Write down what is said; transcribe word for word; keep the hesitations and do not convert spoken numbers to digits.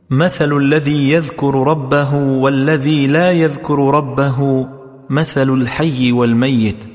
مثل الذي يذكر ربه والذي لا يذكر ربه مثل الحي والميت،